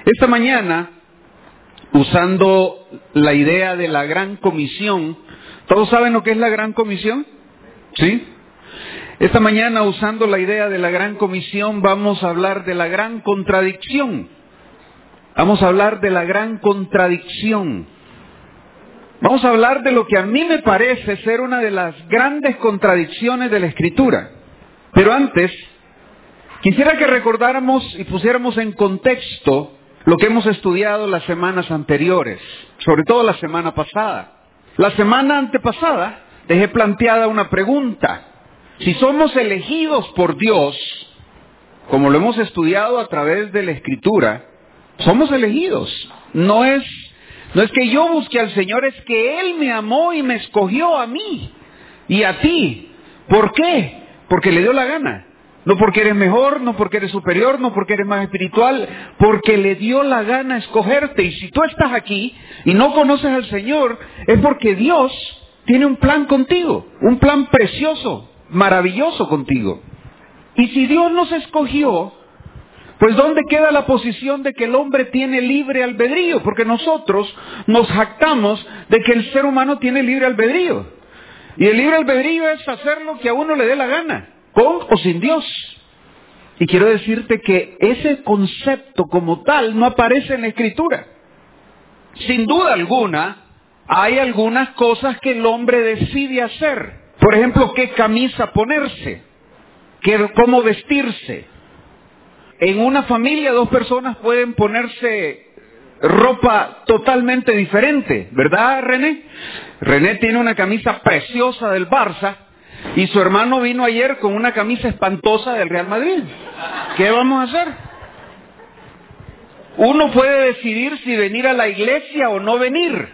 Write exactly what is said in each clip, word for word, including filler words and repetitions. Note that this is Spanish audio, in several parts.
Esta mañana, usando la idea de la Gran Comisión, ¿todos saben lo que es la Gran Comisión? ¿Sí? Esta mañana, usando la idea de la Gran Comisión, vamos a hablar de la gran contradicción. Vamos a hablar de la gran contradicción. Vamos a hablar de lo que a mí me parece ser una de las grandes contradicciones de la Escritura. Pero antes, quisiera que recordáramos y pusiéramos en contexto lo que hemos estudiado las semanas anteriores, sobre todo la semana pasada. La semana antepasada dejé planteada una pregunta. Si somos elegidos por Dios, como lo hemos estudiado a través de la Escritura, somos elegidos. No es, no es que yo busque al Señor, es que Él me amó y me escogió a mí y a ti. ¿Por qué? Porque le dio la gana. No porque eres mejor, no porque eres superior, no porque eres más espiritual, porque le dio la gana escogerte. Y si tú estás aquí y no conoces al Señor, es porque Dios tiene un plan contigo, un plan precioso, maravilloso contigo. Y si Dios nos escogió, pues ¿dónde queda la posición de que el hombre tiene libre albedrío? Porque nosotros nos jactamos de que el ser humano tiene libre albedrío. Y el libre albedrío es hacer lo que a uno le dé la gana, con o sin Dios. Y quiero decirte que ese concepto como tal no aparece en la Escritura. Sin duda alguna, hay algunas cosas que el hombre decide hacer. Por ejemplo, qué camisa ponerse, qué, cómo vestirse. En una familia dos personas pueden ponerse ropa totalmente diferente, ¿verdad, René? René tiene una camisa preciosa del Barça y su hermano vino ayer con una camisa espantosa del Real Madrid. ¿Qué vamos a hacer? Uno puede decidir si venir a la iglesia o no venir.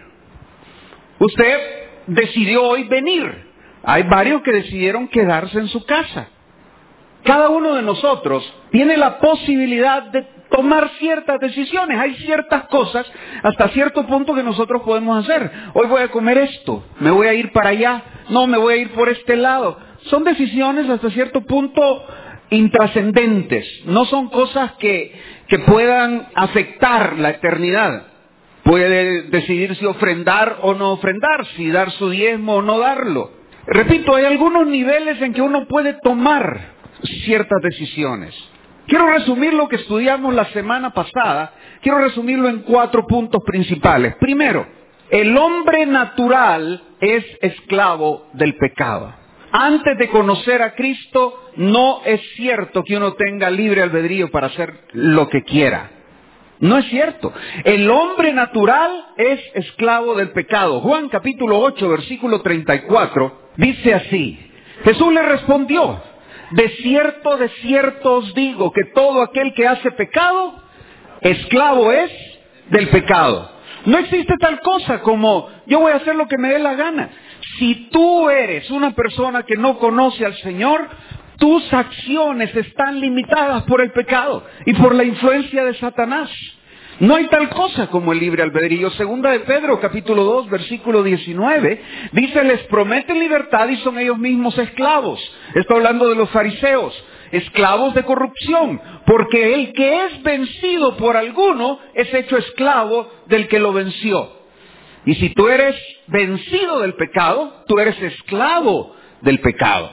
Usted decidió hoy venir. Hay varios que decidieron quedarse en su casa. Cada uno de nosotros tiene la posibilidad de tomar ciertas decisiones. Hay ciertas cosas hasta cierto punto que nosotros podemos hacer. Hoy voy a comer esto, me voy a ir para allá, no, me voy a ir por este lado. Son decisiones hasta cierto punto intrascendentes. No son cosas que, que puedan afectar la eternidad. Puede decidir si ofrendar o no ofrendar, si dar su diezmo o no darlo. Repito, hay algunos niveles en que uno puede tomar ciertas decisiones. Quiero resumir lo que estudiamos la semana pasada. Quiero resumirlo en cuatro puntos principales. Primero, el hombre natural es esclavo del pecado. Antes de conocer a Cristo, no es cierto que uno tenga libre albedrío para hacer lo que quiera. No es cierto. El hombre natural es esclavo del pecado. Juan capítulo ocho, versículo treinta y cuatro, dice así. Jesús le respondió: de cierto, de cierto os digo que todo aquel que hace pecado, esclavo es del pecado. No existe tal cosa como yo voy a hacer lo que me dé la gana. Si tú eres una persona que no conoce al Señor, tus acciones están limitadas por el pecado y por la influencia de Satanás. No hay tal cosa como el libre albedrío. Segunda de Pedro, capítulo dos, versículo diecinueve, dice, les prometen libertad y son ellos mismos esclavos. Está hablando de los fariseos, esclavos de corrupción, porque el que es vencido por alguno es hecho esclavo del que lo venció. Y si tú eres vencido del pecado, tú eres esclavo del pecado.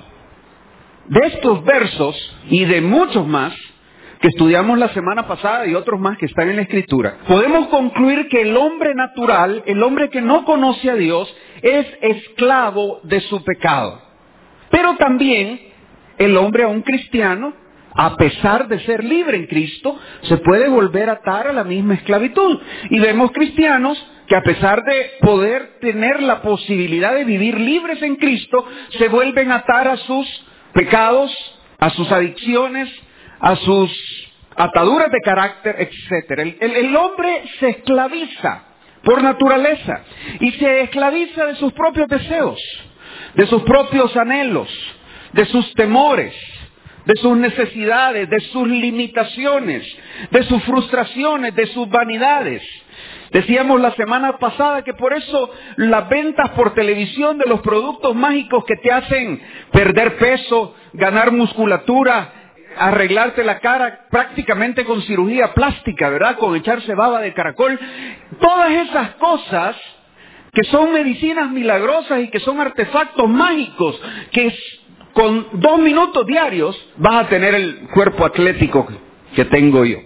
De estos versos y de muchos más que estudiamos la semana pasada y otros más que están en la Escritura, podemos concluir que el hombre natural, el hombre que no conoce a Dios, es esclavo de su pecado. Pero también el hombre aún cristiano, a pesar de ser libre en Cristo, se puede volver a atar a la misma esclavitud. Y vemos cristianos que a pesar de poder tener la posibilidad de vivir libres en Cristo, se vuelven a atar a sus pecados, a sus adicciones, a sus ataduras de carácter, etcétera. El, el, el hombre se esclaviza por naturaleza y se esclaviza de sus propios deseos, de sus propios anhelos, de sus temores, de sus necesidades, de sus limitaciones, de sus frustraciones, de sus vanidades. Decíamos la semana pasada que por eso las ventas por televisión de los productos mágicos que te hacen perder peso, ganar musculatura, arreglarte la cara prácticamente con cirugía plástica, ¿verdad? Con echarse baba de caracol. Todas esas cosas que son medicinas milagrosas y que son artefactos mágicos, que es, con dos minutos diarios vas a tener el cuerpo atlético que tengo yo.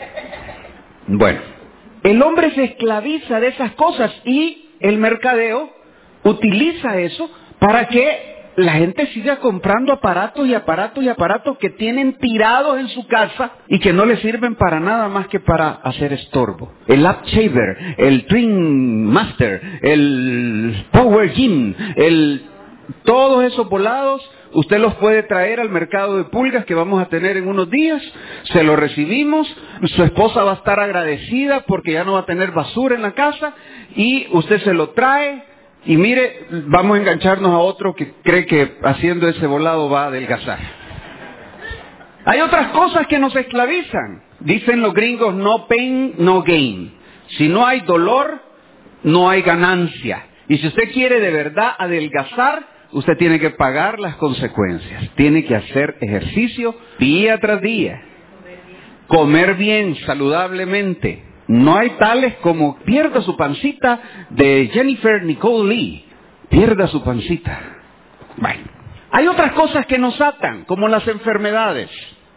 Bueno, el hombre se esclaviza de esas cosas y el mercadeo utiliza eso para que la gente siga comprando aparatos y aparatos y aparatos que tienen tirados en su casa y que no le sirven para nada más que para hacer estorbo. El App Shaver, el Twin Master, el Power Gym, el... todos esos volados, usted los puede traer al mercado de pulgas que vamos a tener en unos días, se lo recibimos, su esposa va a estar agradecida porque ya no va a tener basura en la casa y usted se lo trae. Y mire, vamos a engancharnos a otro que cree que haciendo ese volado va a adelgazar. Hay otras cosas que nos esclavizan. Dicen los gringos, no pain, no gain. Si no hay dolor, no hay ganancia. Y si usted quiere de verdad adelgazar, usted tiene que pagar las consecuencias. Tiene que hacer ejercicio día tras día. Comer bien, saludablemente. No hay tales como pierda su pancita de Jennifer Nicole Lee. Pierda su pancita. Bueno, hay otras cosas que nos atan, como las enfermedades.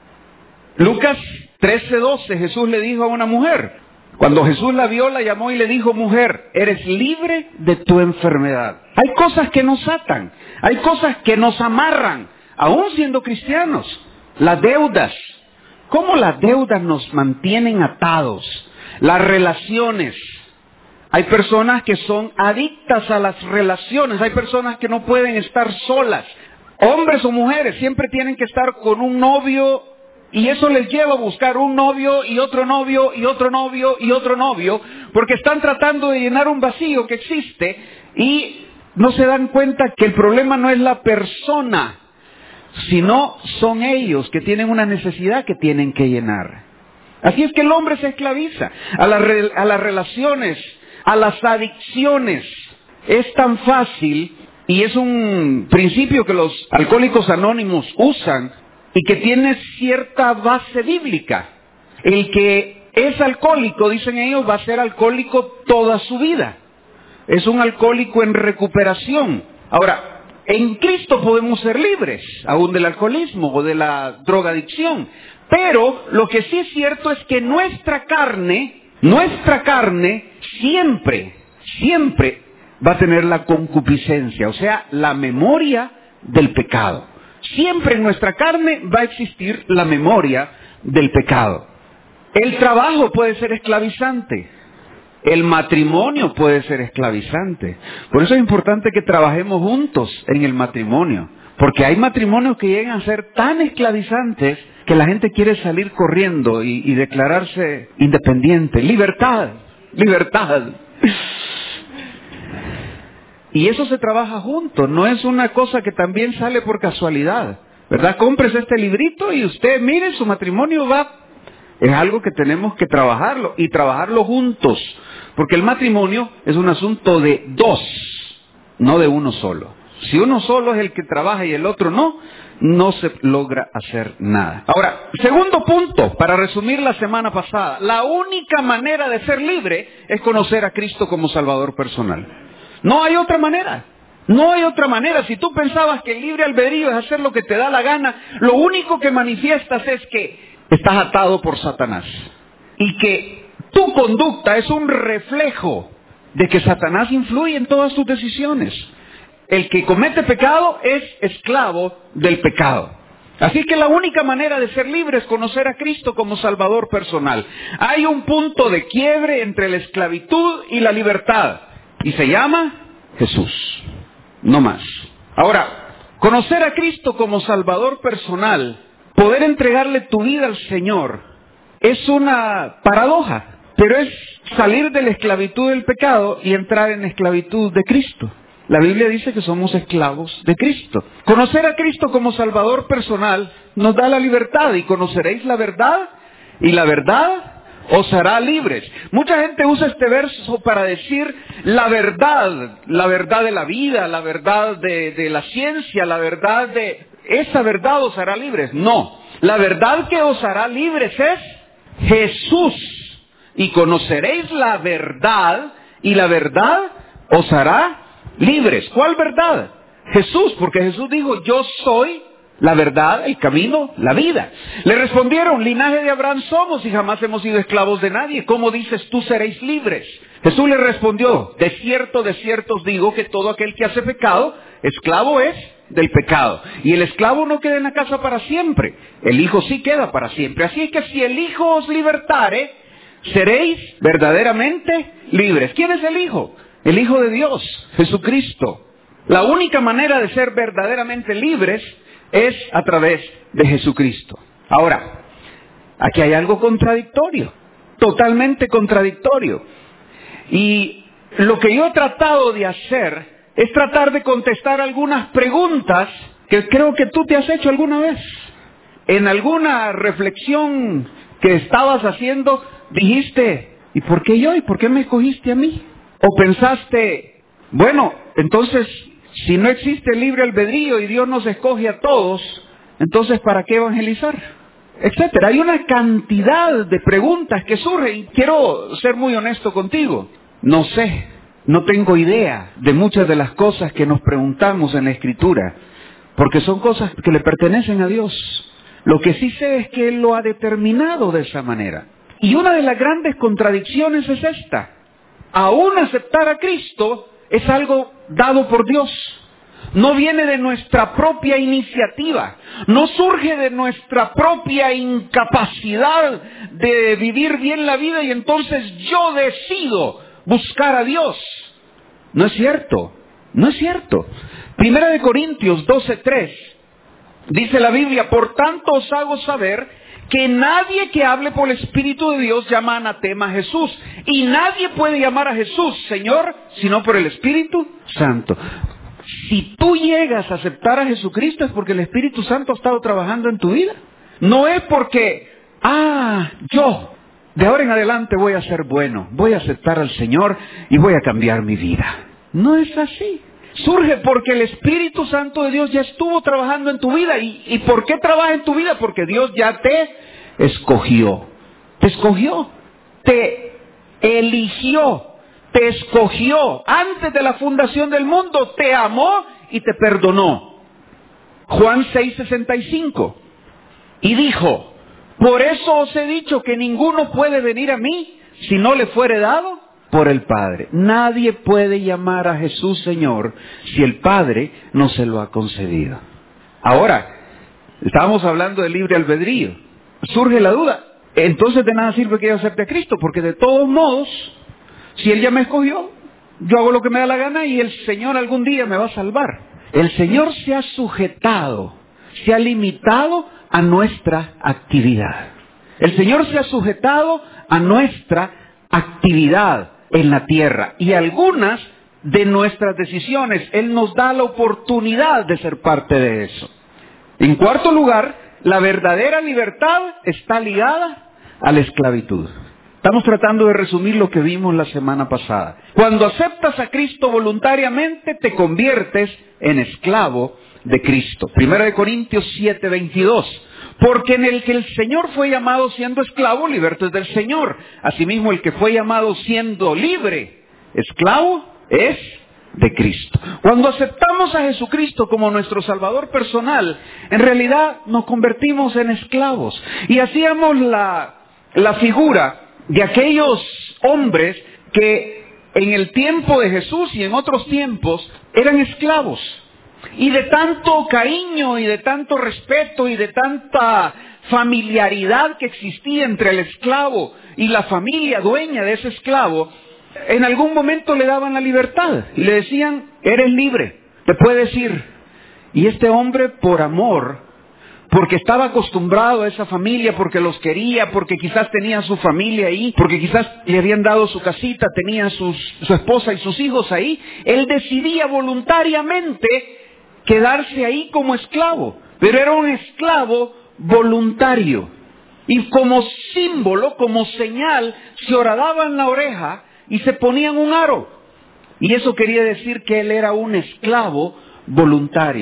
Lucas trece doce, Jesús le dijo a una mujer. Cuando Jesús la vio, la llamó y le dijo, mujer, eres libre de tu enfermedad. Hay cosas que nos atan, hay cosas que nos amarran, aún siendo cristianos. Las deudas. ¿Cómo las deudas nos mantienen atados? Las relaciones. Hay personas que son adictas a las relaciones. Hay personas que no pueden estar solas. Hombres o mujeres siempre tienen que estar con un novio y eso les lleva a buscar un novio y otro novio y otro novio y otro novio porque están tratando de llenar un vacío que existe y no se dan cuenta que el problema no es la persona, sino son ellos que tienen una necesidad que tienen que llenar. Así es que el hombre se esclaviza a, la re, a las relaciones, a las adicciones. Es tan fácil y es un principio que los alcohólicos anónimos usan y que tiene cierta base bíblica. El que es alcohólico, dicen ellos, va a ser alcohólico toda su vida. Es un alcohólico en recuperación. Ahora, en Cristo podemos ser libres, aún del alcoholismo o de la drogadicción. Pero lo que sí es cierto es que nuestra carne, nuestra carne siempre, siempre va a tener la concupiscencia, o sea, la memoria del pecado. Siempre en nuestra carne va a existir la memoria del pecado. El trabajo puede ser esclavizante. El matrimonio puede ser esclavizante. Por eso es importante que trabajemos juntos en el matrimonio. Porque hay matrimonios que llegan a ser tan esclavizantes que la gente quiere salir corriendo y, y declararse independiente. Libertad, libertad. Y eso se trabaja juntos, no es una cosa que también sale por casualidad, ¿verdad? Cómprese este librito y usted, mire, su matrimonio va. Es algo que tenemos que trabajarlo y trabajarlo juntos, porque el matrimonio es un asunto de dos, no de uno solo. Si uno solo es el que trabaja y el otro no, no se logra hacer nada. Ahora, segundo punto, para resumir la semana pasada, la única manera de ser libre es conocer a Cristo como Salvador personal. No hay otra manera. No hay otra manera. Si tú pensabas que el libre albedrío es hacer lo que te da la gana, lo único que manifiestas es que estás atado por Satanás. Y que tu conducta es un reflejo de que Satanás influye en todas tus decisiones. El que comete pecado es esclavo del pecado. Así que la única manera de ser libre es conocer a Cristo como Salvador personal. Hay un punto de quiebre entre la esclavitud y la libertad. Y se llama Jesús. No más. Ahora, conocer a Cristo como Salvador personal, poder entregarle tu vida al Señor, es una paradoja. Pero es salir de la esclavitud del pecado y entrar en la esclavitud de Cristo. La Biblia dice que somos esclavos de Cristo. Conocer a Cristo como Salvador personal nos da la libertad y conoceréis la verdad y la verdad os hará libres. Mucha gente usa este verso para decir la verdad, la verdad de la vida, la verdad de, de la ciencia, la verdad de... Esa verdad os hará libres. No, La verdad que os hará libres es Jesús. Y conoceréis la verdad, y la verdad os hará libres. ¿Cuál verdad? Jesús, porque Jesús dijo, yo soy la verdad, el camino, la vida. Le respondieron, linaje de Abraham somos y jamás hemos sido esclavos de nadie. ¿Cómo dices tú seréis libres? Jesús le respondió, de cierto, de cierto os digo que todo aquel que hace pecado, esclavo es del pecado. Y el esclavo no queda en la casa para siempre, el Hijo sí queda para siempre. Así que si el Hijo os libertare, seréis verdaderamente libres. ¿Quién es el Hijo? El Hijo de Dios, Jesucristo. La única manera de ser verdaderamente libres es a través de Jesucristo. Ahora, aquí hay algo contradictorio, totalmente contradictorio. Y lo que yo he tratado de hacer es tratar de contestar algunas preguntas que creo que tú te has hecho alguna vez. En alguna reflexión que estabas haciendo, dijiste, ¿y por qué yo? ¿Y por qué me escogiste a mí? O pensaste, bueno, entonces, si no existe el libre albedrío y Dios nos escoge a todos, entonces ¿para qué evangelizar? Etcétera. Hay una cantidad de preguntas que surgen y quiero ser muy honesto contigo. No sé, no tengo idea de muchas de las cosas que nos preguntamos en la Escritura, porque son cosas que le pertenecen a Dios. Lo que sí sé es que Él lo ha determinado de esa manera. Y una de las grandes contradicciones es esta. Aún aceptar a Cristo es algo dado por Dios. No viene de nuestra propia iniciativa. No surge de nuestra propia incapacidad de vivir bien la vida y entonces yo decido buscar a Dios. No es cierto. No es cierto. Primera de Corintios doce tres. Dice la Biblia, por tanto os hago saber que nadie que hable por el Espíritu de Dios llama anatema a Jesús. Y nadie puede llamar a Jesús Señor, sino por el Espíritu Santo. Si tú llegas a aceptar a Jesucristo es porque el Espíritu Santo ha estado trabajando en tu vida. No es porque, ah, yo, de ahora en adelante voy a ser bueno, voy a aceptar al Señor y voy a cambiar mi vida. No es así. Surge porque el Espíritu Santo de Dios ya estuvo trabajando en tu vida. ¿Y, y por qué trabaja en tu vida? Porque Dios ya te escogió. Te escogió. Te eligió. Te escogió. Antes de la fundación del mundo te amó y te perdonó. Juan seis sesenta y cinco. Y dijo, por eso os he dicho que ninguno puede venir a mí si no le fuere dado por el Padre. Nadie puede llamar a Jesús Señor si el Padre no se lo ha concedido. Ahora, estábamos hablando del libre albedrío. Surge la duda. Entonces de nada sirve que yo acepte a Cristo, porque de todos modos, si Él ya me escogió, yo hago lo que me da la gana y el Señor algún día me va a salvar. El Señor se ha sujetado, se ha limitado a nuestra actividad. El Señor se ha sujetado a nuestra actividad en la tierra y algunas de nuestras decisiones. Él nos da la oportunidad de ser parte de eso. En cuarto lugar, la verdadera libertad está ligada a la esclavitud. Estamos tratando de resumir lo que vimos la semana pasada. Cuando aceptas a Cristo voluntariamente, te conviertes en esclavo de Cristo. Primera de Corintios siete veintidós. Porque en el que el Señor fue llamado siendo esclavo, liberto es del Señor. Asimismo, el que fue llamado siendo libre, esclavo, es de Cristo. Cuando aceptamos a Jesucristo como nuestro Salvador personal, en realidad nos convertimos en esclavos. Y hacíamos la, la figura de aquellos hombres que en el tiempo de Jesús y en otros tiempos eran esclavos. Y de tanto cariño y de tanto respeto y de tanta familiaridad que existía entre el esclavo y la familia dueña de ese esclavo, en algún momento le daban la libertad y le decían, eres libre, te puedes ir. Y este hombre, por amor, porque estaba acostumbrado a esa familia, porque los quería, porque quizás tenía su familia ahí, porque quizás le habían dado su casita, tenía sus, su esposa y sus hijos ahí, él decidía voluntariamente quedarse ahí como esclavo, pero era un esclavo voluntario. Y como símbolo, como señal, se horadaban la oreja y se ponían un aro. Y eso quería decir que él era un esclavo voluntario.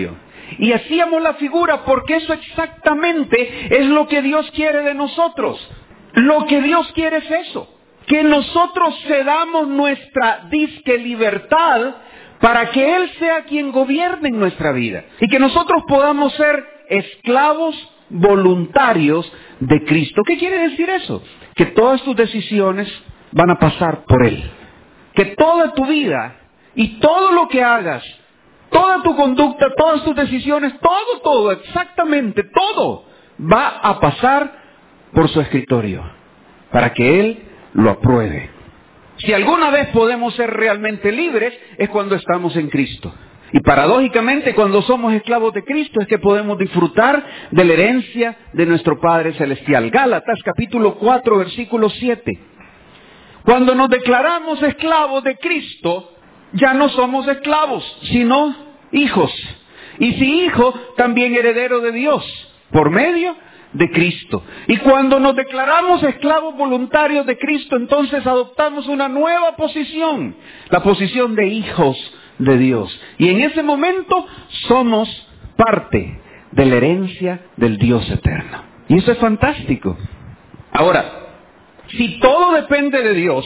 Y hacíamos la figura porque eso exactamente es lo que Dios quiere de nosotros. Lo que Dios quiere es eso. Que nosotros cedamos nuestra disque libertad para que Él sea quien gobierne en nuestra vida. Y que nosotros podamos ser esclavos voluntarios de Cristo. ¿Qué quiere decir eso? Que todas tus decisiones van a pasar por Él. Que toda tu vida y todo lo que hagas, toda tu conducta, todas tus decisiones, todo, todo, exactamente todo, va a pasar por su escritorio, para que Él lo apruebe. Si alguna vez podemos ser realmente libres, es cuando estamos en Cristo. Y paradójicamente, cuando somos esclavos de Cristo, es que podemos disfrutar de la herencia de nuestro Padre Celestial. Gálatas capítulo cuatro, versículo siete. Cuando nos declaramos esclavos de Cristo, ya no somos esclavos, sino hijos. Y si hijo, también heredero de Dios, por medio de Cristo. Y cuando nos declaramos esclavos voluntarios de Cristo, entonces adoptamos una nueva posición, la posición de hijos de Dios. Y en ese momento somos parte de la herencia del Dios eterno. Y eso es fantástico. Ahora, si todo depende de Dios,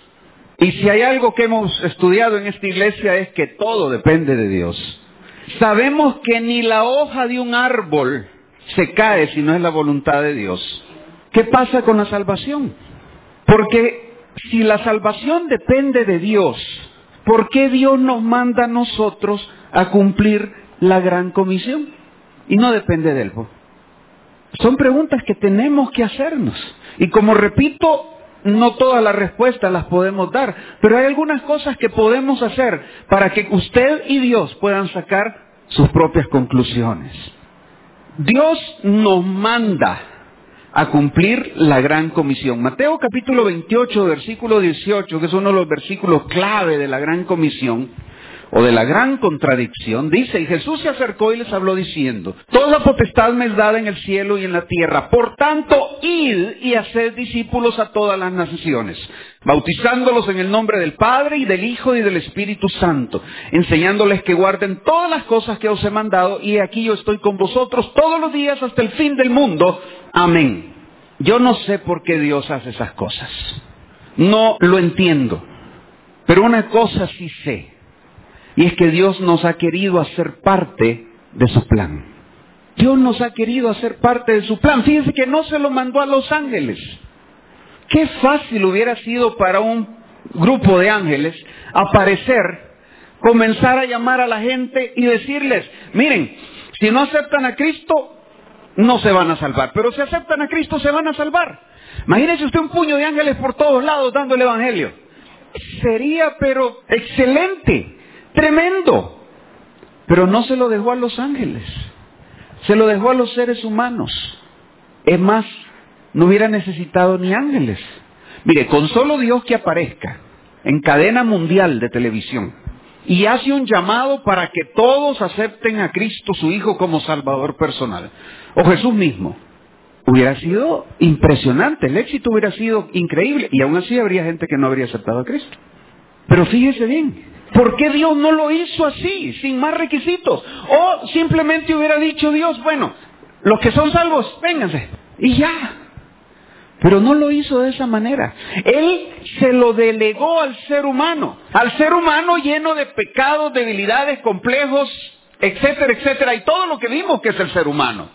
y si hay algo que hemos estudiado en esta iglesia es que todo depende de Dios, sabemos que ni la hoja de un árbol se cae si no es la voluntad de Dios. ¿Qué pasa con la salvación? Porque si la salvación depende de Dios, ¿por qué Dios nos manda a nosotros a cumplir la gran comisión? Y no depende de Él. Son preguntas que tenemos que hacernos. Y como repito, no todas las respuestas las podemos dar, pero hay algunas cosas que podemos hacer para que usted y Dios puedan sacar sus propias conclusiones. Dios nos manda a cumplir la gran comisión. Mateo capítulo veintiocho, versículo dieciocho, que es uno de los versículos clave de la gran comisión, o de la gran contradicción, dice: y Jesús se acercó y les habló diciendo: toda potestad me es dada en el cielo y en la tierra, por tanto, id y haced discípulos a todas las naciones, bautizándolos en el nombre del Padre y del Hijo y del Espíritu Santo, enseñándoles que guarden todas las cosas que os he mandado, y aquí yo estoy con vosotros todos los días hasta el fin del mundo. Amén. Yo no sé por qué Dios hace esas cosas. No lo entiendo. Pero una cosa sí sé. Y es que Dios nos ha querido hacer parte de su plan. Dios nos ha querido hacer parte de su plan. Fíjense que no se lo mandó a los ángeles. Qué fácil hubiera sido para un grupo de ángeles aparecer, comenzar a llamar a la gente y decirles: miren, si no aceptan a Cristo, no se van a salvar. Pero si aceptan a Cristo, se van a salvar. Imagínese usted un puño de ángeles por todos lados dando el evangelio. Sería pero excelente. Tremendo. Pero no se lo dejó a los ángeles. Se lo dejó a los seres humanos. Es más, no hubiera necesitado ni ángeles. Mire, con solo Dios que aparezca en cadena mundial de televisión y hace un llamado para que todos acepten a Cristo su Hijo como Salvador personal, o Jesús mismo, hubiera sido impresionante. El éxito hubiera sido increíble. Y aún así habría gente que no habría aceptado a Cristo. Pero fíjese bien, ¿por qué Dios no lo hizo así, sin más requisitos? O simplemente hubiera dicho Dios: bueno, los que son salvos, vénganse, y ya. Pero no lo hizo de esa manera. Él se lo delegó al ser humano. Al ser humano lleno de pecados, debilidades, complejos, etcétera, etcétera. Y todo lo que vimos que es el ser humano.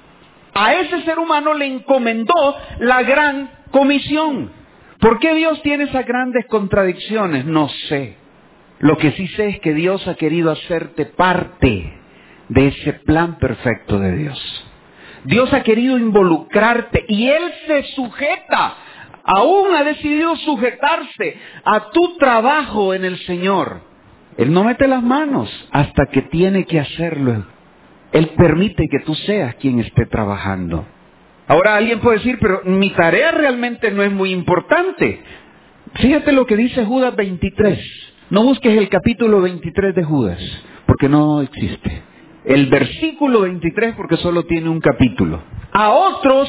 A ese ser humano le encomendó la gran comisión. ¿Por qué Dios tiene esas grandes contradicciones? No sé. Lo que sí sé es que Dios ha querido hacerte parte de ese plan perfecto de Dios. Dios ha querido involucrarte y Él se sujeta, aún ha decidido sujetarse a tu trabajo en el Señor. Él no mete las manos hasta que tiene que hacerlo. Él permite que tú seas quien esté trabajando. Ahora alguien puede decir: pero mi tarea realmente no es muy importante. Fíjate lo que dice Judas veintitrés. No busques el capítulo veintitrés de Judas, porque no existe. El versículo veintitrés, porque solo tiene un capítulo. A otros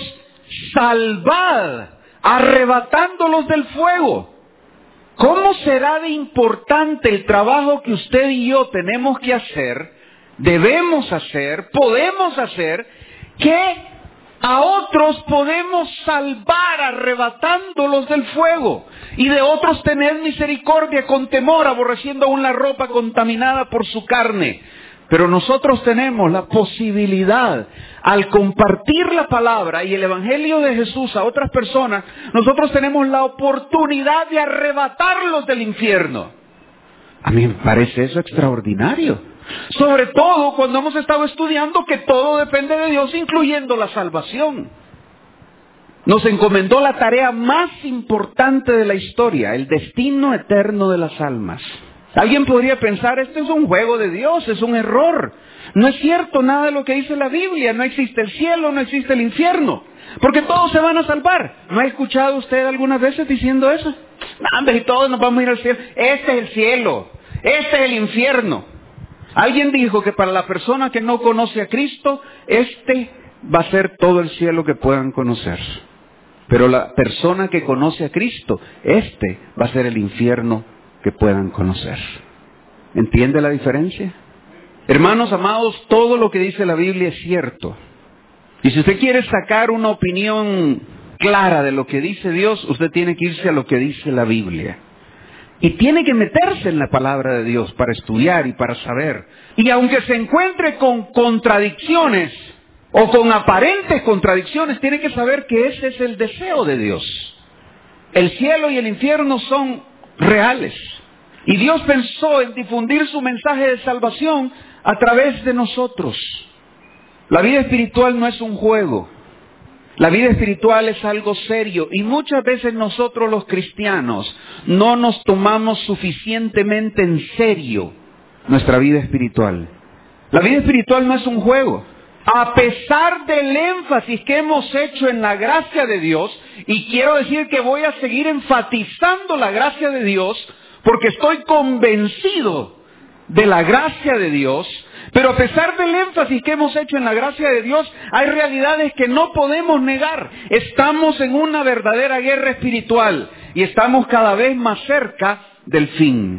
salvad, arrebatándolos del fuego. ¿Cómo será de importante el trabajo que usted y yo tenemos que hacer debemos hacer, podemos hacer, que a otros podemos salvar arrebatándolos del fuego, y de otros tener misericordia con temor, aborreciendo aún la ropa contaminada por su carne. Pero nosotros tenemos la posibilidad, al compartir la palabra y el evangelio de Jesús a otras personas, nosotros tenemos la oportunidad de arrebatarlos del infierno. A mí me parece eso extraordinario. Sobre todo cuando hemos estado estudiando que todo depende de Dios, incluyendo la salvación. Nos encomendó la tarea más importante de la historia, el destino eterno de las almas. Alguien podría pensar, este es un juego de Dios, es un error. No es cierto nada de lo que dice la Biblia, no existe el cielo, no existe el infierno, porque todos se van a salvar. ¿No ha escuchado usted algunas veces diciendo eso? No, hombre, y todos nos vamos a ir al cielo. Este es el cielo, este es el infierno. Alguien dijo que para la persona que no conoce a Cristo, este va a ser todo el cielo que puedan conocer. Pero la persona que conoce a Cristo, este va a ser el infierno que puedan conocer. ¿Entiende la diferencia? Hermanos amados, todo lo que dice la Biblia es cierto. Y si usted quiere sacar una opinión clara de lo que dice Dios, usted tiene que irse a lo que dice la Biblia. Y tiene que meterse en la palabra de Dios para estudiar y para saber. Y aunque se encuentre con contradicciones o con aparentes contradicciones, tiene que saber que ese es el deseo de Dios. El cielo y el infierno son reales. Y Dios pensó en difundir su mensaje de salvación a través de nosotros. La vida espiritual no es un juego. La vida espiritual es algo serio, y muchas veces nosotros los cristianos no nos tomamos suficientemente en serio nuestra vida espiritual. La vida espiritual no es un juego. A pesar del énfasis que hemos hecho en la gracia de Dios, y quiero decir que voy a seguir enfatizando la gracia de Dios, porque estoy convencido de la gracia de Dios, pero a pesar del énfasis que hemos hecho en la gracia de Dios, hay realidades que no podemos negar. Estamos en una verdadera guerra espiritual y estamos cada vez más cerca del fin.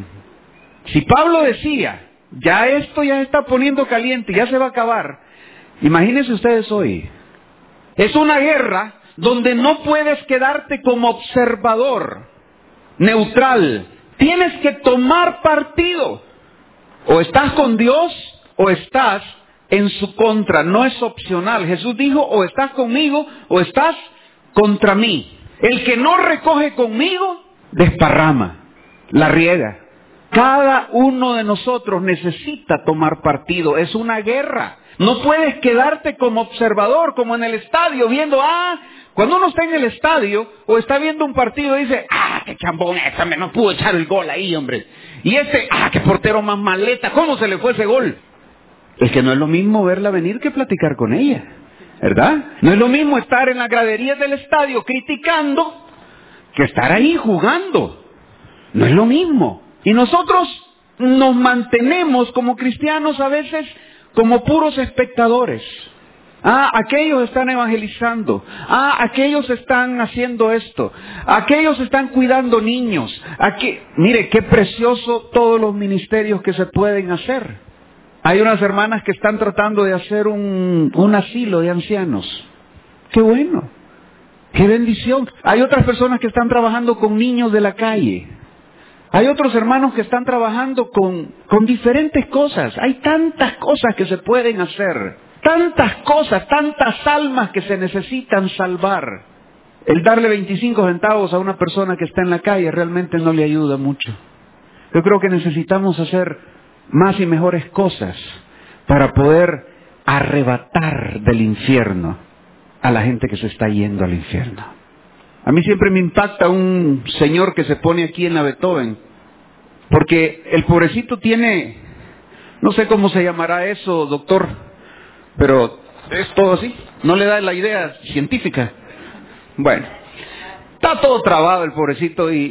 Si Pablo decía, ya esto ya está poniendo caliente, ya se va a acabar, imagínense ustedes hoy. Es una guerra donde no puedes quedarte como observador, neutral. Tienes que tomar partido. O estás con Dios o estás en su contra. No es opcional. Jesús dijo, o estás conmigo o estás contra mí. El que no recoge conmigo, desparrama, la riega. Cada uno de nosotros necesita tomar partido. Es una guerra. No puedes quedarte como observador, como en el estadio, viendo, ah, cuando uno está en el estadio o está viendo un partido, dice, ah, qué chambón esa, me no pudo echar el gol ahí, hombre. Y este, ah, qué portero más maleta, ¿cómo se le fue ese gol? Es que no es lo mismo verla venir que platicar con ella, ¿verdad? No es lo mismo estar en las graderías del estadio criticando que estar ahí jugando. No es lo mismo. Y nosotros nos mantenemos como cristianos a veces como puros espectadores. Ah, aquellos están evangelizando. Ah, aquellos están haciendo esto. Aquellos están cuidando niños. Aquí, mire, qué precioso todos los ministerios que se pueden hacer. Hay unas hermanas que están tratando de hacer un, un asilo de ancianos. Qué bueno. Qué bendición. Hay otras personas que están trabajando con niños de la calle. Hay otros hermanos que están trabajando con, con diferentes cosas. Hay tantas cosas que se pueden hacer. Tantas cosas, tantas almas que se necesitan salvar. El darle veinticinco centavos a una persona que está en la calle realmente no le ayuda mucho. Yo creo que necesitamos hacer más y mejores cosas para poder arrebatar del infierno a la gente que se está yendo al infierno. A mí siempre me impacta un señor que se pone aquí en la Beethoven, porque el pobrecito tiene, no sé cómo se llamará eso, doctor, pero es todo así, no le da la idea científica. Bueno, está todo trabado el pobrecito y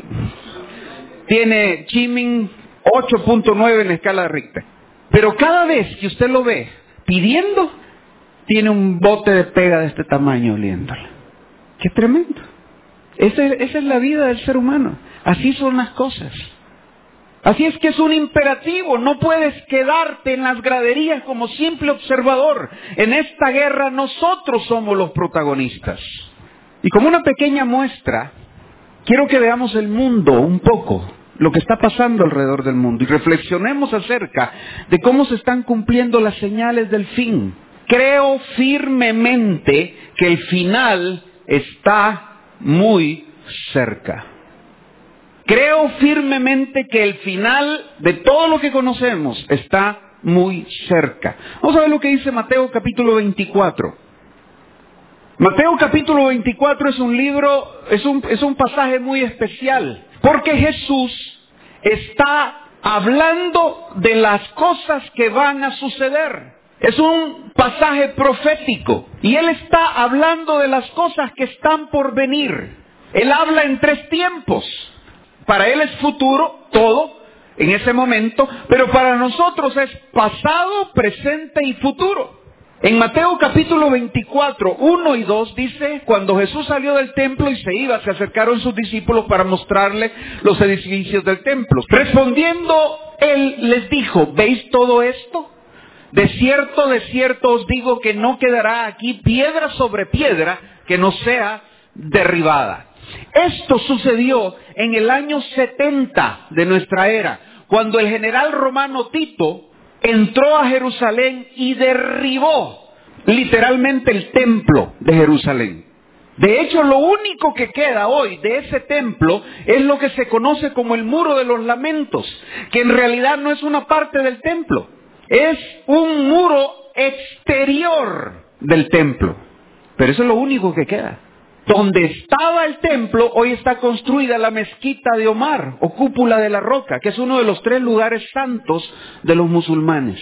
tiene Chimming ocho punto nueve en la escala de Richter. Pero cada vez que usted lo ve pidiendo, tiene un bote de pega de este tamaño oliéndole. ¡Qué tremendo! Esa es, esa es la vida del ser humano. Así son las cosas. Así es que es un imperativo, no puedes quedarte en las graderías como simple observador. En esta guerra nosotros somos los protagonistas. Y como una pequeña muestra, quiero que veamos el mundo un poco, lo que está pasando alrededor del mundo, y reflexionemos acerca de cómo se están cumpliendo las señales del fin. Creo firmemente que el final está muy cerca. Creo firmemente que el final de todo lo que conocemos está muy cerca. Vamos a ver lo que dice Mateo capítulo veinticuatro. Mateo capítulo veinticuatro es un libro, es un, es un pasaje muy especial, porque Jesús está hablando de las cosas que van a suceder. Es un pasaje profético, y Él está hablando de las cosas que están por venir. Él habla en tres tiempos. Para Él es futuro, todo, en ese momento, pero para nosotros es pasado, presente y futuro. En Mateo capítulo veinticuatro, uno y dos dice, cuando Jesús salió del templo y se iba, se acercaron sus discípulos para mostrarle los edificios del templo. Respondiendo, Él les dijo, ¿veis todo esto? De cierto, de cierto os digo que no quedará aquí piedra sobre piedra que no sea derribada. Esto sucedió en el año setenta de nuestra era, cuando el general romano Tito entró a Jerusalén y derribó literalmente el templo de Jerusalén. De hecho, lo único que queda hoy de ese templo es lo que se conoce como el Muro de los Lamentos, que en realidad no es una parte del templo, es un muro exterior del templo, pero eso es lo único que queda. Donde estaba el templo, hoy está construida la mezquita de Omar, o cúpula de la roca, que es uno de los tres lugares santos de los musulmanes.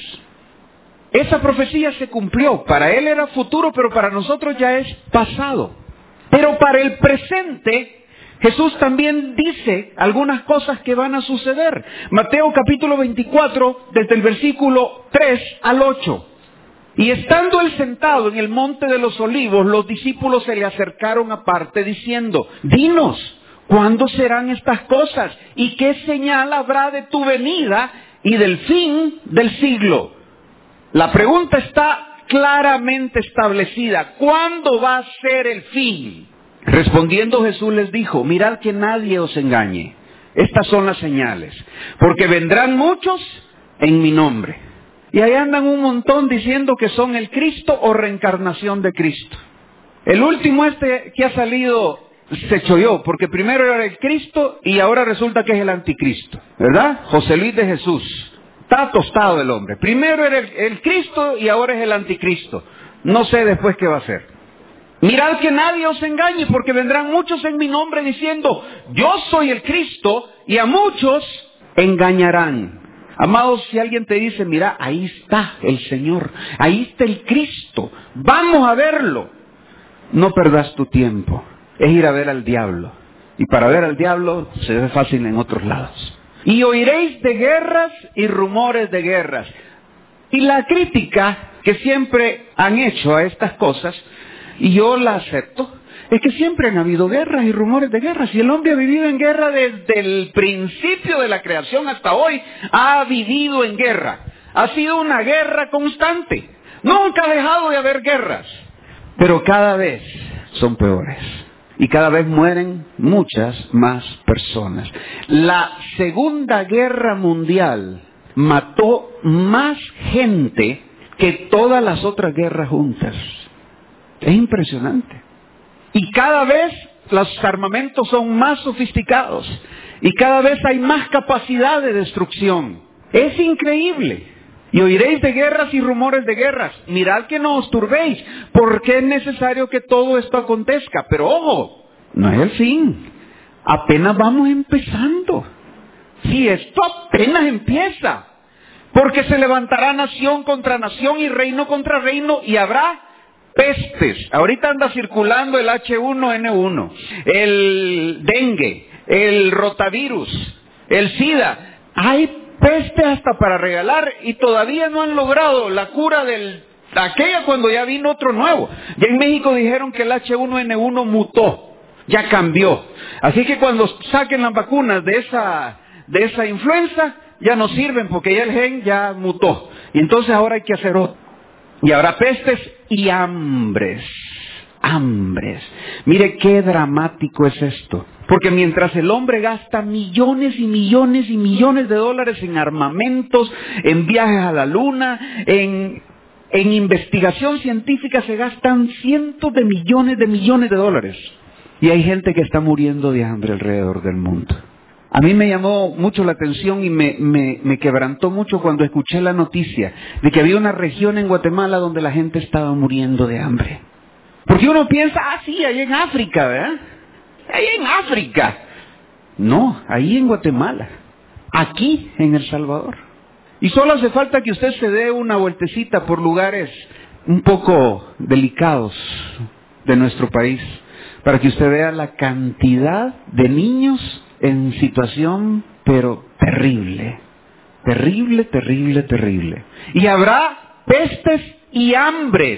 Esa profecía se cumplió. Para él era futuro, pero para nosotros ya es pasado. Pero para el presente, Jesús también dice algunas cosas que van a suceder. Mateo capítulo veinticuatro, desde el versículo tres al ocho. Y estando él sentado en el monte de los olivos, los discípulos se le acercaron aparte diciendo, dinos, ¿cuándo serán estas cosas? ¿Y qué señal habrá de tu venida y del fin del siglo? La pregunta está claramente establecida. ¿Cuándo va a ser el fin? Respondiendo Jesús les dijo, mirad que nadie os engañe. Estas son las señales, porque vendrán muchos en mi nombre. Y ahí andan un montón diciendo que son el Cristo o reencarnación de Cristo. El último este que ha salido se cholló, porque primero era el Cristo y ahora resulta que es el anticristo, ¿verdad? José Luis de Jesús. Está tostado el hombre. Primero era el, el Cristo y ahora es el anticristo. No sé después qué va a ser. Mirad que nadie os engañe, porque vendrán muchos en mi nombre diciendo, yo soy el Cristo, y a muchos engañarán. Amados, si alguien te dice, mira, ahí está el Señor, ahí está el Cristo, vamos a verlo, no perdas tu tiempo, es ir a ver al diablo. Y para ver al diablo se ve fácil en otros lados. Y oiréis de guerras y rumores de guerras. Y la crítica que siempre han hecho a estas cosas, y yo la acepto, es que siempre han habido guerras y rumores de guerras. Y el hombre ha vivido en guerra desde el principio de la creación hasta hoy. Ha vivido en guerra. Ha sido una guerra constante. Nunca ha dejado de haber guerras. Pero cada vez son peores. Y cada vez mueren muchas más personas. La Segunda Guerra Mundial mató más gente que todas las otras guerras juntas. Es impresionante. Y cada vez los armamentos son más sofisticados. Y cada vez hay más capacidad de destrucción. Es increíble. Y oiréis de guerras y rumores de guerras. Mirad que no os turbéis, porque es necesario que todo esto acontezca. Pero ojo, no es el fin. Apenas vamos empezando. Si esto apenas empieza. Porque se levantará nación contra nación y reino contra reino y habrá pestes. Ahorita anda circulando el hache uno ene uno, el dengue, el rotavirus, el SIDA. Hay peste hasta para regalar y todavía no han logrado la cura del aquella cuando ya vino otro nuevo. Ya en México dijeron que el hache uno ene uno mutó, ya cambió. Así que cuando saquen las vacunas de esa de esa influenza ya no sirven porque ya el gen ya mutó. Y entonces ahora hay que hacer otro. Y habrá pestes y hambres. Hambres. Mire qué dramático es esto. Porque mientras el hombre gasta millones y millones y millones de dólares en armamentos, en viajes a la luna, en, en investigación científica, se gastan cientos de millones de millones de dólares. Y hay gente que está muriendo de hambre alrededor del mundo. A mí me llamó mucho la atención y me, me, me quebrantó mucho cuando escuché la noticia de que había una región en Guatemala donde la gente estaba muriendo de hambre. Porque uno piensa, ah, sí, ahí en África, ¿verdad? Ahí en África. No, ahí en Guatemala. Aquí en El Salvador. Y solo hace falta que usted se dé una vueltecita por lugares un poco delicados de nuestro país, para que usted vea la cantidad de niños en situación, pero terrible. Terrible, terrible, terrible. Y habrá pestes y hambres.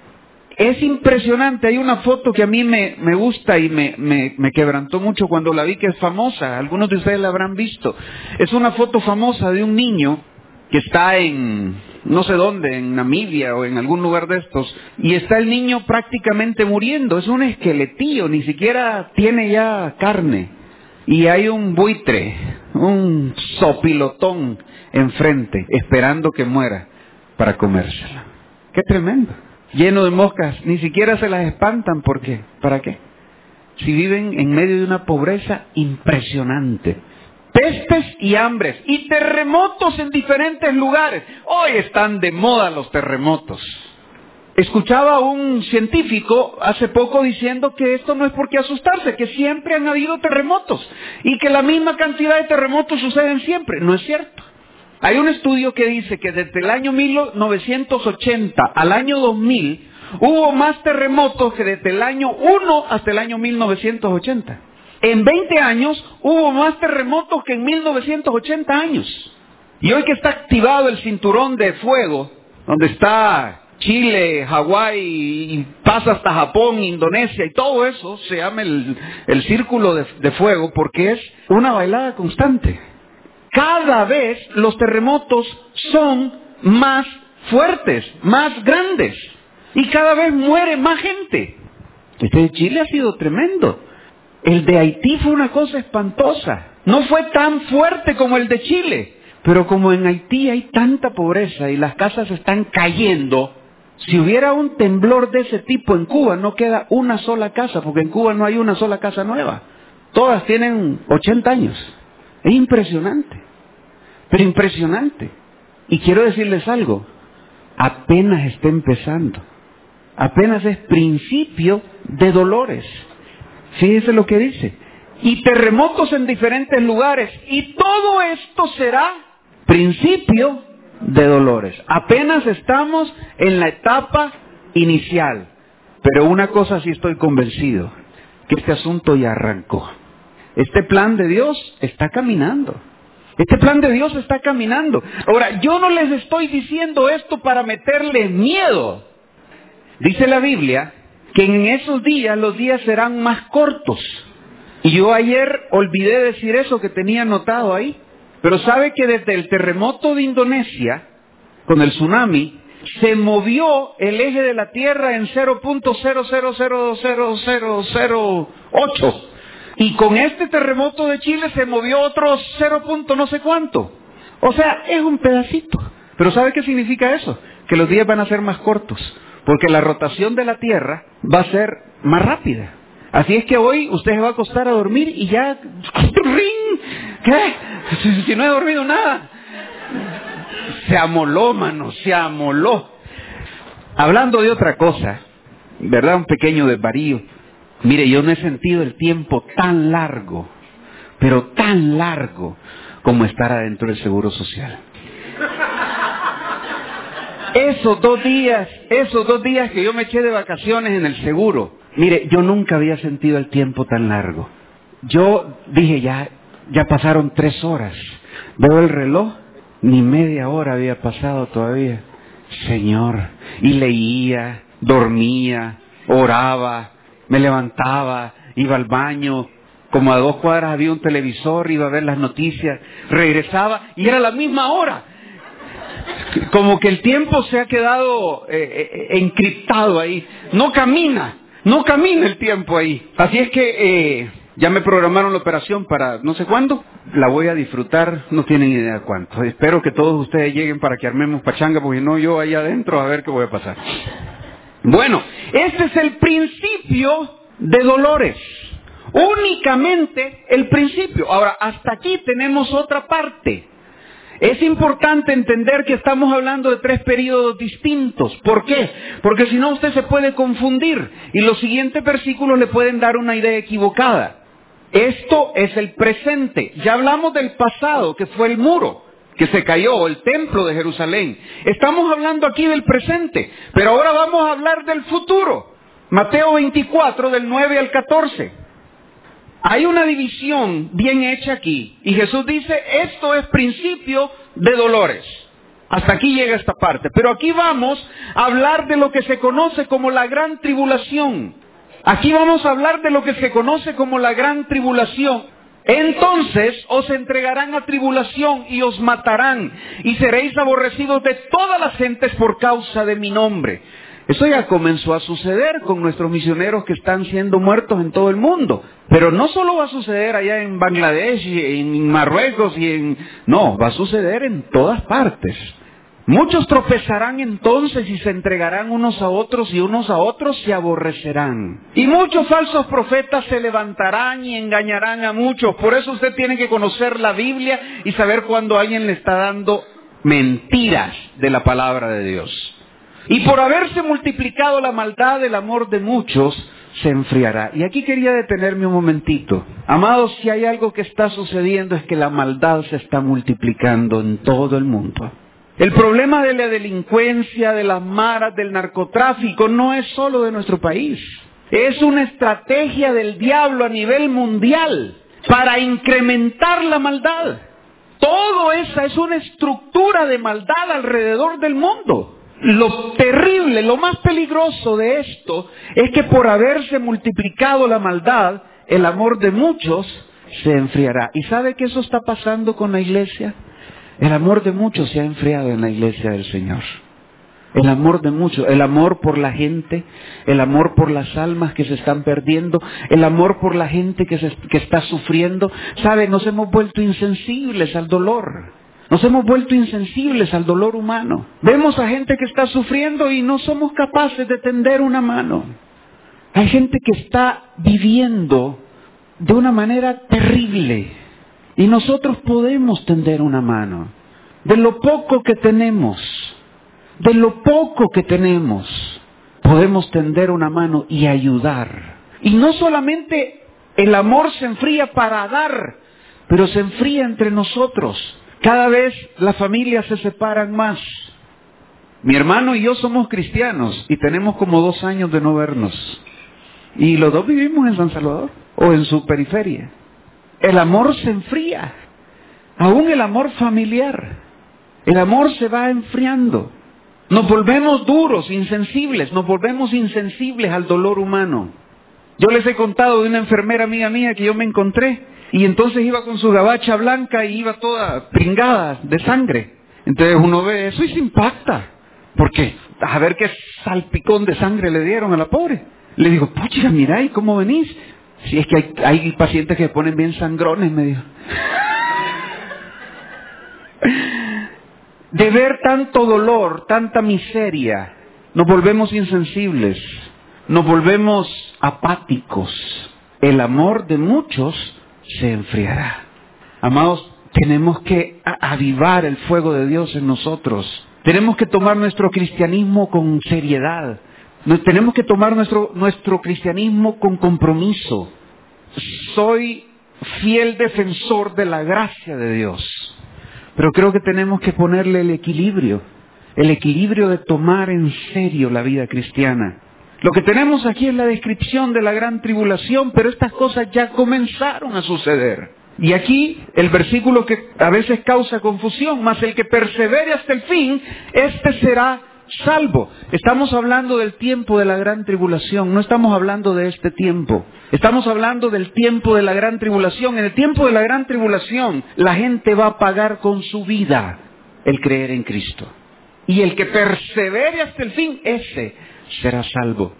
Es impresionante. Hay una foto que a mí me, me gusta y me, me, me quebrantó mucho cuando la vi, que es famosa. Algunos de ustedes la habrán visto. Es una foto famosa de un niño que está en no sé dónde, en Namibia o en algún lugar de estos, y está el niño prácticamente muriendo. Es un esqueletillo, ni siquiera tiene ya carne. Y hay un buitre, un sopilotón enfrente, esperando que muera para comérsela. ¡Qué tremendo! Lleno de moscas, ni siquiera se las espantan. ¿Por qué? ¿Para qué? Si viven en medio de una pobreza impresionante. Pestes y hambres y terremotos en diferentes lugares. Hoy están de moda los terremotos. Escuchaba a un científico hace poco diciendo que esto no es por qué asustarse, que siempre han habido terremotos y que la misma cantidad de terremotos suceden siempre. No es cierto. Hay un estudio que dice que desde el año mil novecientos ochenta al año dos mil hubo más terremotos que desde el año uno hasta el año mil novecientos ochenta. En veinte años hubo más terremotos que en mil novecientos ochenta años. Y hoy que está activado el cinturón de fuego, donde está Chile, Hawái, y pasa hasta Japón, Indonesia, y todo eso se llama el, el círculo de, de fuego, porque es una bailada constante. Cada vez los terremotos son más fuertes, más grandes, y cada vez muere más gente. Este de Chile ha sido tremendo. El de Haití fue una cosa espantosa. No fue tan fuerte como el de Chile, pero como en Haití hay tanta pobreza y las casas están cayendo, si hubiera un temblor de ese tipo en Cuba, no queda una sola casa, porque en Cuba no hay una sola casa nueva. Todas tienen ochenta años. Es impresionante, pero impresionante. Y quiero decirles algo, apenas está empezando. Apenas es principio de dolores. Fíjese lo que dice. Y terremotos en diferentes lugares. Y todo esto será principio de dolores. Apenas estamos en la etapa inicial. Pero una cosa sí estoy convencido, que este asunto ya arrancó. Este plan de Dios está caminando. Este plan de Dios está caminando. Ahora, yo no les estoy diciendo esto para meterles miedo. Dice la Biblia que en esos días los días serán más cortos. Y yo ayer olvidé decir eso que tenía anotado ahí. Pero sabe que desde el terremoto de Indonesia, con el tsunami, se movió el eje de la Tierra en cero punto cero cero cero cero cero cero ocho. Y con este terremoto de Chile se movió otro cero. No sé cuánto. O sea, es un pedacito. Pero ¿sabe qué significa eso? Que los días van a ser más cortos. Porque la rotación de la Tierra va a ser más rápida. Así es que hoy usted se va a acostar a dormir y ya... ¡Ring! ¿Qué? Si, si no he dormido nada. Se amoló, mano, se amoló. Hablando de otra cosa, ¿verdad? Un pequeño desvarío. Mire, yo no he sentido el tiempo tan largo, pero tan largo, como estar adentro del Seguro Social. Esos dos días, esos dos días que yo me eché de vacaciones en el seguro, mire, yo nunca había sentido el tiempo tan largo. Yo dije, ya, ya pasaron tres horas. Veo el reloj, ni media hora había pasado todavía. Señor, y leía, dormía, oraba, me levantaba, iba al baño, Como a dos cuadras había un televisor, iba a ver las noticias, regresaba y era la misma hora. Como que el tiempo se ha quedado eh, eh, encriptado ahí. No camina, no camina el tiempo ahí. Así es que eh, ya me programaron la operación para no sé cuándo. La voy a disfrutar, no tienen idea cuánto. Espero que todos ustedes lleguen para que armemos pachanga, porque no yo ahí adentro a ver qué voy a pasar. Bueno, este es el principio de dolores. Únicamente el principio. Ahora, hasta aquí tenemos otra parte. Es importante entender que estamos hablando de tres periodos distintos. ¿Por qué? Porque si no usted se puede confundir y los siguientes versículos le pueden dar una idea equivocada. Esto es el presente. Ya hablamos del pasado, que fue el muro que se cayó, el templo de Jerusalén. Estamos hablando aquí del presente, pero ahora vamos a hablar del futuro. Mateo veinticuatro, del nueve al catorce. Hay una división bien hecha aquí. Y Jesús dice, esto es principio de dolores. Hasta aquí llega esta parte. Pero aquí vamos a hablar de lo que se conoce como la gran tribulación. Aquí vamos a hablar de lo que se conoce como la gran tribulación. Entonces os entregarán a tribulación y os matarán. Y seréis aborrecidos de todas las gentes por causa de mi nombre. Eso ya comenzó a suceder con nuestros misioneros que están siendo muertos en todo el mundo. Pero no solo va a suceder allá en Bangladesh y en Marruecos y en... No, va a suceder en todas partes. Muchos tropezarán entonces y se entregarán unos a otros y unos a otros se aborrecerán. Y muchos falsos profetas se levantarán y engañarán a muchos. Por eso usted tiene que conocer la Biblia y saber cuando alguien le está dando mentiras de la palabra de Dios. Y por haberse multiplicado la maldad, el amor de muchos se enfriará. Y aquí quería detenerme un momentito. Amados, si hay algo que está sucediendo es que la maldad se está multiplicando en todo el mundo. El problema de la delincuencia, de las maras, del narcotráfico, no es solo de nuestro país. Es una estrategia del diablo a nivel mundial para incrementar la maldad. Todo esa es una estructura de maldad alrededor del mundo. Lo terrible, lo más peligroso de esto es que por haberse multiplicado la maldad, el amor de muchos se enfriará. ¿Y sabe que eso está pasando con la iglesia? El amor de muchos se ha enfriado en la iglesia del Señor. El amor de muchos, el amor por la gente, el amor por las almas que se están perdiendo, el amor por la gente que, se, que está sufriendo. ¿Sabe? Nos hemos vuelto insensibles al dolor. Nos hemos vuelto insensibles al dolor humano. Vemos a gente que está sufriendo y no somos capaces de tender una mano. Hay gente que está viviendo de una manera terrible y nosotros podemos tender una mano. De lo poco que tenemos, de lo poco que tenemos, podemos tender una mano y ayudar. Y no solamente el amor se enfría para dar, pero se enfría entre nosotros. Cada vez las familias se separan más. Mi hermano y yo somos cristianos y tenemos como dos años de no vernos. Y los dos vivimos en San Salvador o en su periferia. El amor se enfría. Aún el amor familiar. El amor se va enfriando. Nos volvemos duros, insensibles. Nos volvemos insensibles al dolor humano. Yo les he contado de una enfermera amiga mía que yo me encontré. Y entonces iba con su gabacha blanca y iba toda pringada de sangre. Entonces uno ve eso y se impacta. ¿Por qué? A ver qué salpicón de sangre le dieron a la pobre. Le digo, pucha, mira, ¿y cómo venís? Si es que hay, hay pacientes que ponen bien sangrones, me dijo. De ver tanto dolor, tanta miseria, nos volvemos insensibles, nos volvemos apáticos. El amor de muchos se enfriará. Amados, tenemos que avivar el fuego de Dios en nosotros. Tenemos que tomar nuestro cristianismo con seriedad. Tenemos que tomar nuestro, nuestro cristianismo con compromiso. Soy fiel defensor de la gracia de Dios. Pero creo que tenemos que ponerle el equilibrio. El equilibrio de tomar en serio la vida cristiana. Lo que tenemos aquí es la descripción de la gran tribulación, pero estas cosas ya comenzaron a suceder. Y aquí el versículo que a veces causa confusión, mas el que persevere hasta el fin, este será salvo. Estamos hablando del tiempo de la gran tribulación, no estamos hablando de este tiempo. Estamos hablando del tiempo de la gran tribulación. En el tiempo de la gran tribulación, la gente va a pagar con su vida el creer en Cristo. Y el que persevere hasta el fin, ese será salvo.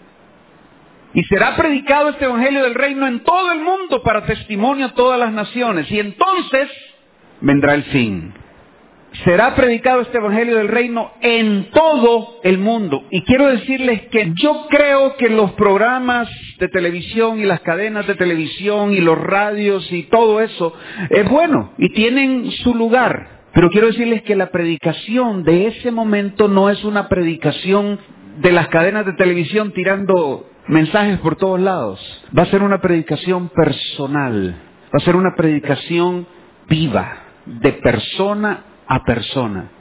Y será predicado este evangelio del reino en todo el mundo para testimonio a todas las naciones. Y entonces vendrá el fin. Será predicado este evangelio del reino en todo el mundo. Y quiero decirles que yo creo que los programas de televisión y las cadenas de televisión y los radios y todo eso es bueno y tienen su lugar. Pero quiero decirles que la predicación de ese momento no es una predicación de las cadenas de televisión tirando mensajes por todos lados. Va a ser una predicación personal. Va a ser una predicación viva, de persona a persona.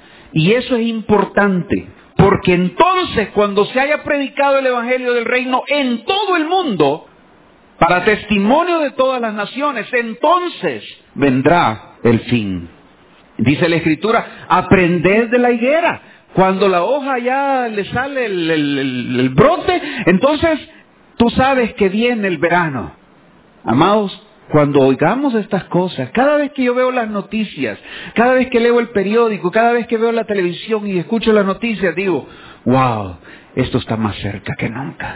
Y eso es importante, porque entonces cuando se haya predicado el evangelio del reino en todo el mundo, para testimonio de todas las naciones, entonces vendrá el fin. Dice la Escritura, aprended de la higuera. Cuando la hoja ya le sale el, el, el, el brote, entonces tú sabes que viene el verano. Amados, cuando oigamos estas cosas, cada vez que yo veo las noticias, cada vez que leo el periódico, cada vez que veo la televisión y escucho las noticias, digo, wow, esto está más cerca que nunca.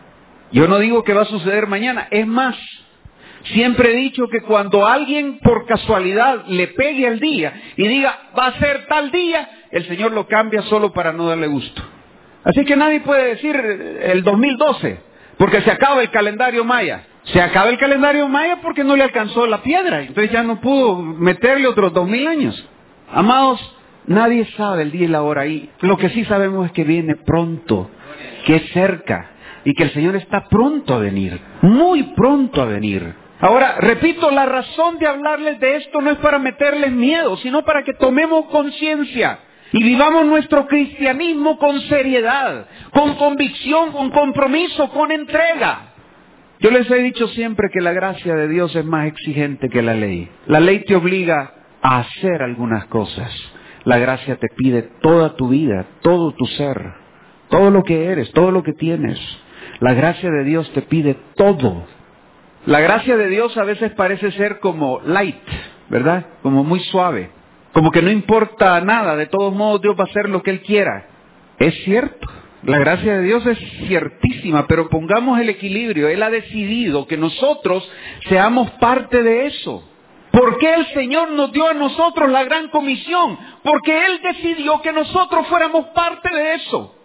Yo no digo que va a suceder mañana, es más, siempre he dicho que cuando alguien por casualidad le pegue al día y diga, va a ser tal día, el Señor lo cambia solo para no darle gusto. Así que nadie puede decir el dos mil doce, porque se acaba el calendario maya. Se acaba el calendario maya porque no le alcanzó la piedra, entonces ya no pudo meterle otros dos mil años. Amados, nadie sabe el día y la hora, y lo que sí sabemos es que viene pronto, que es cerca, y que el Señor está pronto a venir, muy pronto a venir. Ahora, repito, la razón de hablarles de esto no es para meterles miedo, sino para que tomemos conciencia y vivamos nuestro cristianismo con seriedad, con convicción, con compromiso, con entrega. Yo les he dicho siempre que la gracia de Dios es más exigente que la ley. La ley te obliga a hacer algunas cosas. La gracia te pide toda tu vida, todo tu ser, todo lo que eres, todo lo que tienes. La gracia de Dios te pide todo. La gracia de Dios a veces parece ser como light, ¿verdad? Como muy suave. Como que no importa nada, de todos modos Dios va a hacer lo que Él quiera. Es cierto. La gracia de Dios es ciertísima, pero pongamos el equilibrio. Él ha decidido que nosotros seamos parte de eso. ¿Por qué el Señor nos dio a nosotros la gran comisión? Porque Él decidió que nosotros fuéramos parte de eso.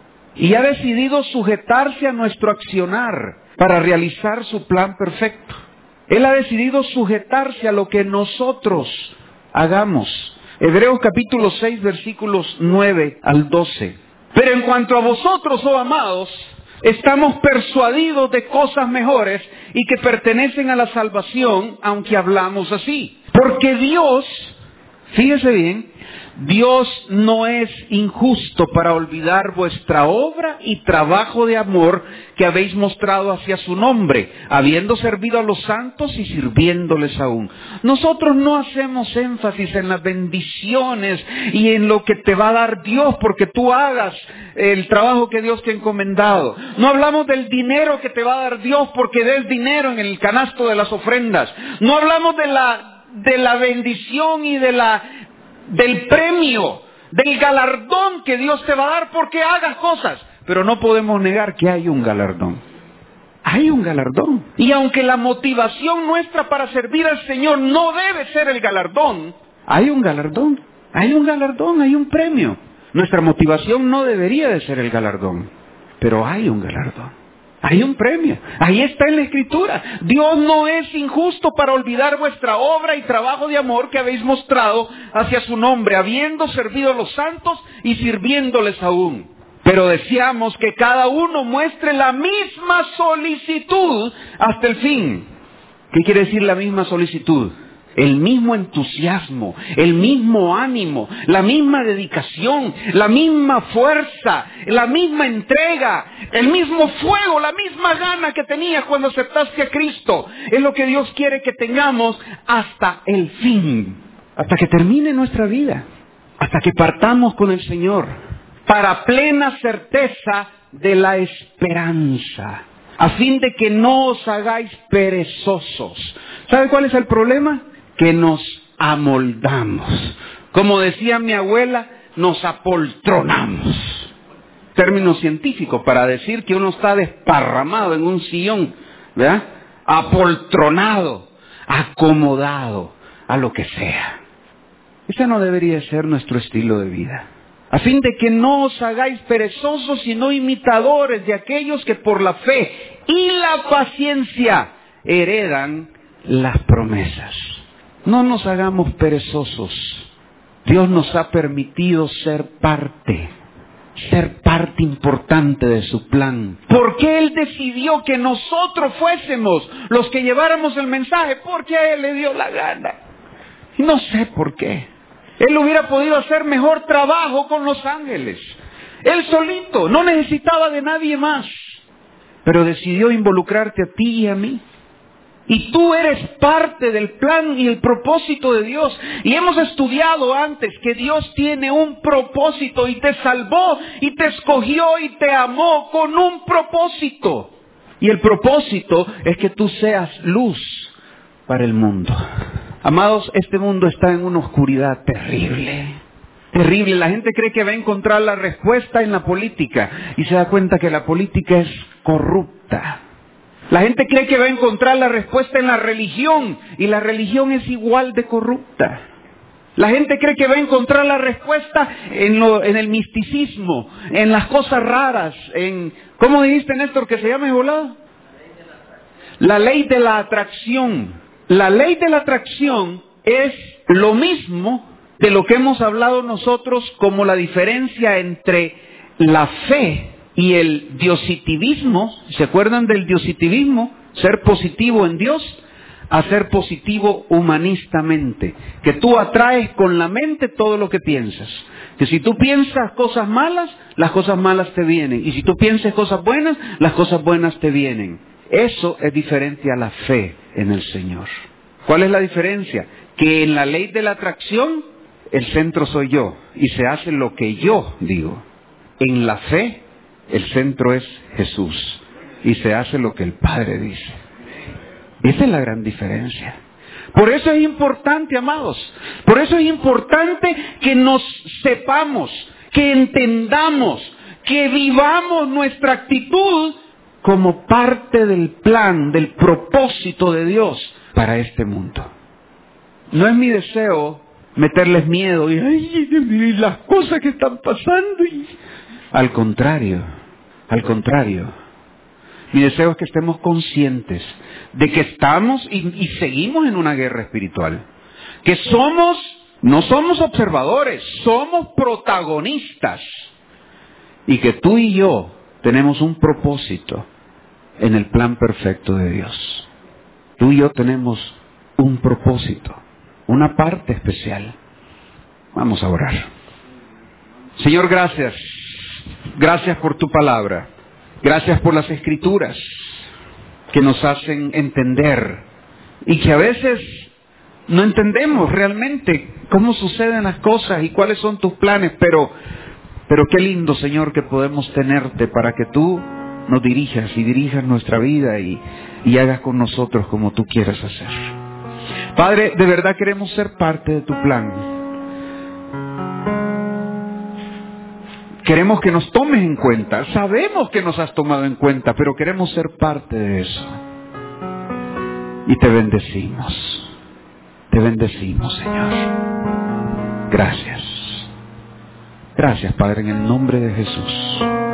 Y ha decidido sujetarse a nuestro accionar para realizar su plan perfecto. Él ha decidido sujetarse a lo que nosotros hagamos. Hebreos capítulo seis, versículos nueve al doce. Pero en cuanto a vosotros, oh amados, estamos persuadidos de cosas mejores y que pertenecen a la salvación, aunque hablamos así. Porque Dios, fíjese bien, Dios no es injusto para olvidar vuestra obra y trabajo de amor que habéis mostrado hacia su nombre, habiendo servido a los santos y sirviéndoles aún. Nosotros no hacemos énfasis en las bendiciones y en lo que te va a dar Dios porque tú hagas el trabajo que Dios te ha encomendado. No hablamos del dinero que te va a dar Dios porque des dinero en el canasto de las ofrendas. No hablamos de la, de la bendición y de la... del premio, del galardón que Dios te va a dar porque hagas cosas. Pero no podemos negar que hay un galardón. Hay un galardón. Y aunque la motivación nuestra para servir al Señor no debe ser el galardón, hay un galardón. Hay un galardón, hay un premio. Nuestra motivación no debería de ser el galardón, pero hay un galardón. Hay un premio. Ahí está en la Escritura. Dios no es injusto para olvidar vuestra obra y trabajo de amor que habéis mostrado hacia su nombre, habiendo servido a los santos y sirviéndoles aún. Pero deseamos que cada uno muestre la misma solicitud hasta el fin. ¿Qué quiere decir la misma solicitud? El mismo entusiasmo, el mismo ánimo, la misma dedicación, la misma fuerza, la misma entrega, el mismo fuego, la misma gana que tenías cuando aceptaste a Cristo. Es lo que Dios quiere que tengamos hasta el fin, hasta que termine nuestra vida, hasta que partamos con el Señor. para plena certeza de la esperanza, a fin de que no os hagáis perezosos. ¿Sabe cuál es el problema? Que nos amoldamos. Como decía mi abuela, nos apoltronamos. Término científico para decir que uno está desparramado en un sillón, ¿verdad? Apoltronado, acomodado a lo que sea. Ese no debería ser nuestro estilo de vida. A fin de que no os hagáis perezosos, sino imitadores de aquellos que por la fe y la paciencia heredan las promesas. No nos hagamos perezosos. Dios nos ha permitido ser parte, ser parte importante de su plan. ¿Por qué Él decidió que nosotros fuésemos los que lleváramos el mensaje? Porque a Él le dio la gana. Y no sé por qué. Él hubiera podido hacer mejor trabajo con los ángeles. Él solito, no necesitaba de nadie más. Pero decidió involucrarte a ti y a mí. Y tú eres parte del plan y el propósito de Dios. Y hemos estudiado antes que Dios tiene un propósito y te salvó y te escogió y te amó con un propósito. Y el propósito es que tú seas luz para el mundo. Amados, este mundo está en una oscuridad terrible. Terrible. La gente cree que va a encontrar la respuesta en la política y se da cuenta que la política es corrupta. La gente cree que va a encontrar la respuesta en la religión y la religión es igual de corrupta. La gente cree que va a encontrar la respuesta en, lo, en el misticismo, en las cosas raras, en... ¿Cómo dijiste, Néstor, que se llama volado? La ley de la atracción. La ley de la atracción es lo mismo de lo que hemos hablado nosotros como la diferencia entre la fe y el diositivismo. ¿Se acuerdan del diositivismo? Ser positivo en Dios, a ser positivo humanistamente. Que tú atraes con la mente todo lo que piensas. Que si tú piensas cosas malas, las cosas malas te vienen. Y si tú piensas cosas buenas, las cosas buenas te vienen. Eso es diferente a la fe en el Señor. ¿Cuál es la diferencia? Que en la ley de la atracción, el centro soy yo y se hace lo que yo digo. En la fe, el centro es Jesús y se hace lo que el Padre dice. Esa es la gran diferencia. Por eso es importante, amados, por eso es importante que nos sepamos, que entendamos, que vivamos nuestra actitud como parte del plan, del propósito de Dios para este mundo. No es mi deseo meterles miedo y, ay, y las cosas que están pasando. Y... Al contrario, al contrario. Mi deseo es que estemos conscientes de que estamos y, y seguimos en una guerra espiritual. Que somos, no somos observadores, somos protagonistas. Y que tú y yo tenemos un propósito en el plan perfecto de Dios. Tú y yo tenemos un propósito, una parte especial. Vamos a orar. Señor, gracias. Gracias por tu palabra. Gracias por las escrituras que nos hacen entender y que a veces no entendemos realmente cómo suceden las cosas y cuáles son tus planes, pero, pero qué lindo, Señor, que podemos tenerte para que tú nos dirijas y dirijas nuestra vida y, y hagas con nosotros como tú quieras hacer. Padre, de verdad queremos ser parte de tu plan. Queremos que nos tomes en cuenta. Sabemos que nos has tomado en cuenta, pero queremos ser parte de eso. Y te bendecimos. Te bendecimos, Señor. Gracias. Gracias, Padre, en el nombre de Jesús.